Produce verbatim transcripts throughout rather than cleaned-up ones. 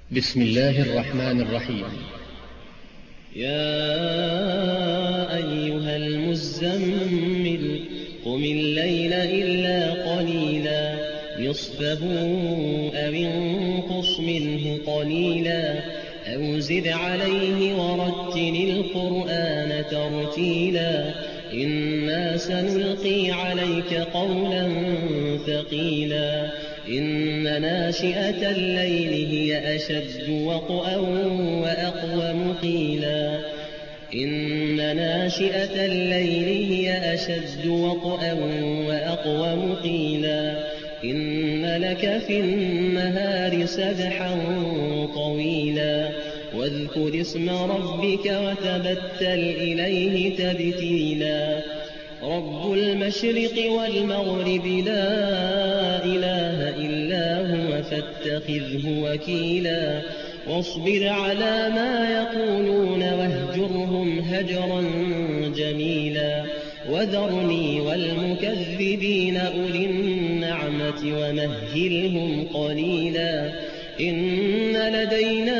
بسم الله الرحمن الرحيم. يا أيها المزمل قم الليل إلا قليلا نصفه أو انقص منه قليلا أو زد عليه ورتل القرآن ترتيلا إنا سنلقي عليك قولا ثقيلا إن ناشئة الليل هي أشد وطئا وأقوم قيلا إن ناشئة الليل هي أشد وطئا وأقوم قيلا إن لك في النهار سبحا طويلا واذكر اسم ربك وتبتل إليه تبتيلا رب المشرق والمغرب لا إله إلا هو فاتخذه وكيلا واصبر على ما يقولون واهجرهم هجرا جميلا وذرني والمكذبين أولي النعمة ومهلهم قليلا إن لدينا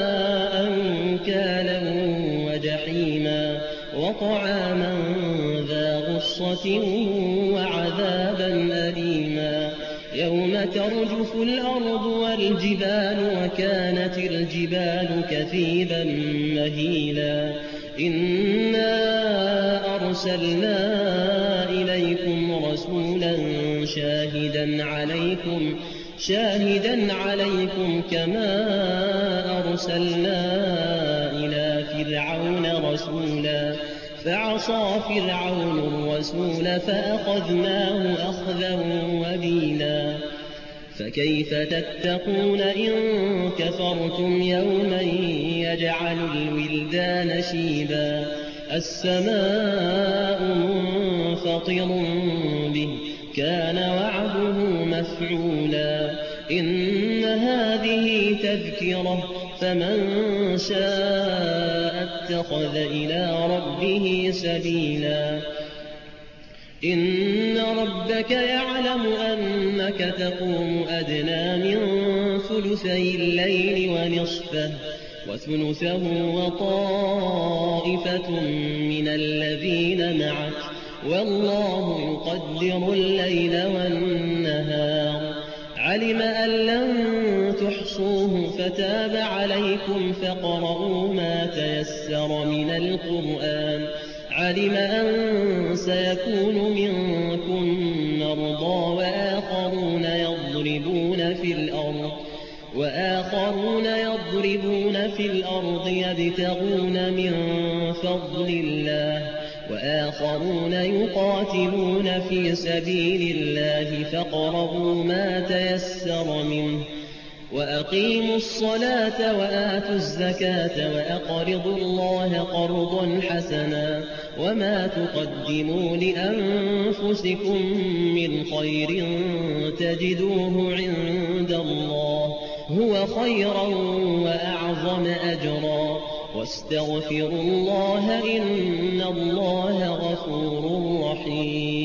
أنكالا وجحيما وطعاما ذا غصة وعذابا أليما يوم ترجف الأرض والجبال وكانت الجبال كثيبا مهيلا إنا أرسلنا إليكم رسولا شاهدا عليكم شاهدا عليكم كما أرسلنا إلى فرعون رسولا فعصى فرعون الرسول فأخذناه أخذا وبيلا فكيف تتقون إن كفرتم يوما يجعل الولدان شيبا السماء منفطر به كان وعده مفعولا إن هذه تذكرة فمن شاء اتخذ إلى ربه سبيلا إن ربك يعلم أنك تقوم أدنى من ثلثي الليل ونصفه وثلثه وطائفة من الذين معك والله يقدر الليل والنهار علم أن لن تحصوه فتاب عليكم فاقرؤوا ما تيسر من القرآن علم أن سيكون منكم مرضى وآخرون يضربون في الأرض وآخرون يضربون في الأرض يبتغون من فضل الله وآخرون يقاتلون في سبيل الله فاقرؤوا ما تيسر منه وأقيموا الصلاة وآتوا الزكاة وأقرضوا الله قرضا حسنا وما تقدموا لأنفسكم من خير تجدوه عند الله هو خيرا وأعظم أجرا واستغفروا الله إن الله غفور رحيم.